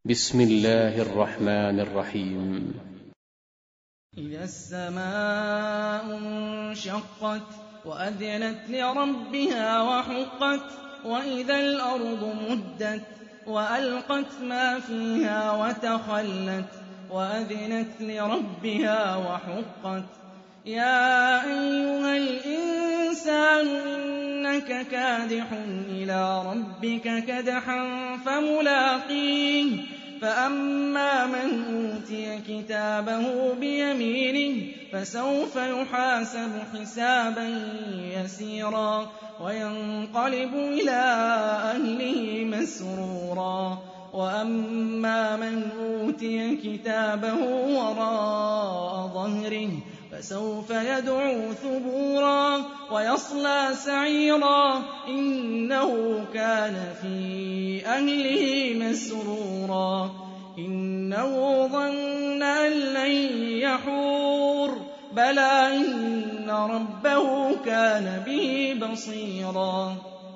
بسم الله الرحمن الرحيم. إذا السماء انشقت وأذنت لربها وحقت وإذا الأرض مدت وألقت ما فيها وتخلت وأذنت لربها وحقت يا أيها الإنسان إنك كادح إلى ربك كدحا فملاقيه فأما من أوتي كتابه بيمينه فسوف يحاسب حسابا يسيرا وينقلب إلى أهله مسرورا وأما من أوتي كتابه وراء ظهره فسوف يدعو ثبورا ويصلى سعيرا إنه كان في أهله مسرورا إنه ظن أن لن يحور بلى إن ربه كان به بصيرا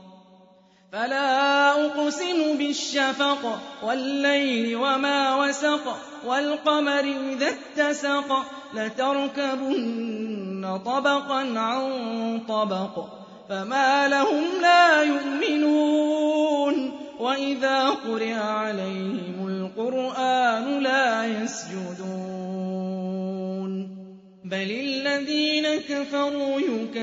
فلا أقسم بالشفق والليل وما وسق والقمر إذا اتسق لتركبن طبقا عن طبق فما لهم لا يؤمنون وإذا قرئ عليهم القرآن لا يسجدون بل الذين كفروا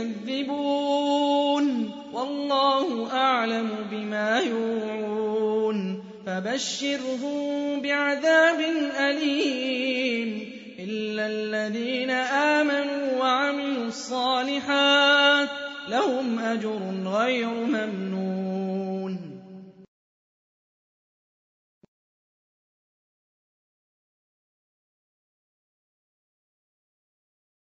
يكذبون والله أعلم بما يوعون فبشرهم بعذاب أليم إلا الذين آمنوا وعملوا الصالحات لهم أجر غير ممنون